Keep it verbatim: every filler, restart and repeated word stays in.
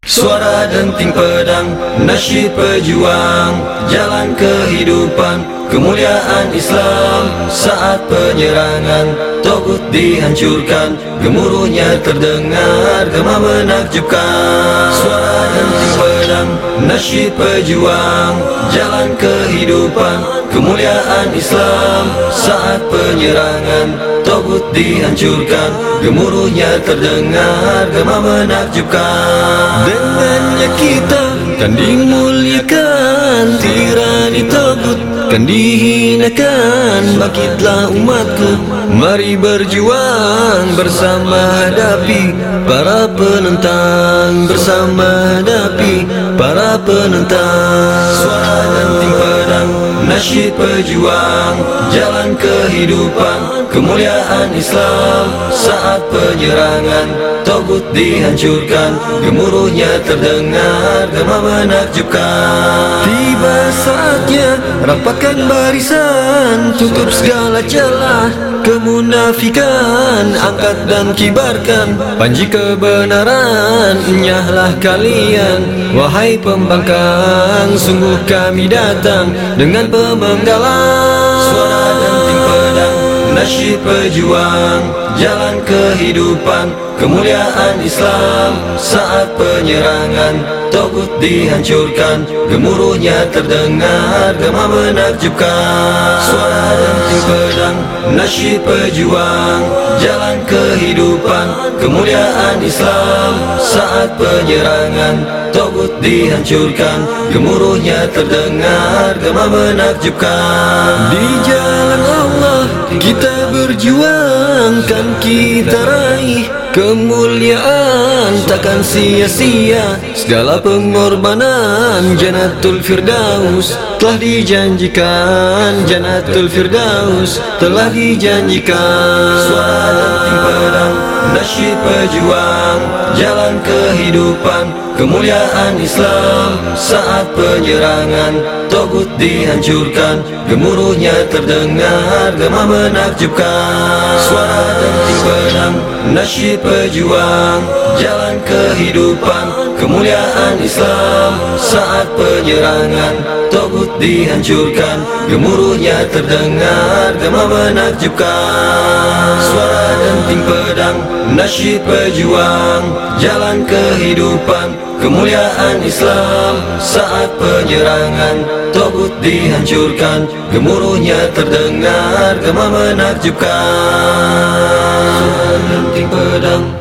Suara denting pedang, nasyid pejuang, jalan kehidupan, kemuliaan Islam. Saat penyerangan, togut dihancurkan, gemuruhnya terdengar, gema menakjubkan. Suara denting pedang, nasyid pejuang, jalan kehidupan, kemuliaan Islam. Saat penyerangan, togut dihancurkan, gemuruhnya terdengar, gema menakjubkan. Dengannya kita kan dimuliakan, tirani togut kan dihinakan. Bangkitlah umatku, mari berjuang, bersama hadapi para penentang, bersama hadapi para penentang. Suara denting pedang, nasyid pejuang, jalan kehidupan, kemuliaan Islam. Saat penyerangan, togut dihancurkan, gemuruhnya terdengar, gema menakjubkan. Tiba saatnya rapatkan barisan, tutup segala celah kemunafikan, angkat dan kibarkan panji kebenaran. Enyahlah kalian, wahai pembangkang, sungguh kami datang dengan pemenggalan. Suara denting pedang, nasyid pejuang, jalan kehidupan, kemuliaan Islam. Saat penyerangan, togut dihancurkan, gemuruhnya terdengar, gema menakjubkan. Suara denting pedang, nasyid pejuang, jalan kehidupan, kemuliaan Islam. Saat penyerangan, togut dihancurkan, gemuruhnya terdengar, gema menakjubkan. Di jalan Allah kita berjuang, kan kita raih kemuliaan, takkan sia-sia segala pengorbanan. Jannatul Firdaus telah dijanjikan, Jannatul Firdaus telah dijanjikan. Suara denting pedang, nasyid pejuang, jalan kehidupan, kemuliaan Islam. Saat penyerangan, togut dihancurkan, gemuruhnya terdengar, gema menakjubkan. Suara denting pedang, nasyid pejuang, jalan kehidupan, kemuliaan Islam. Saat penyerangan, togut dihancurkan, gemuruhnya terdengar, gema menakjubkan. Suara denting pedang, nasyid pejuang, jalan kehidupan, kemuliaan Islam. Saat penyerangan, togut dihancurkan, gemuruhnya terdengar, gema menakjubkan. Suara denting pedang,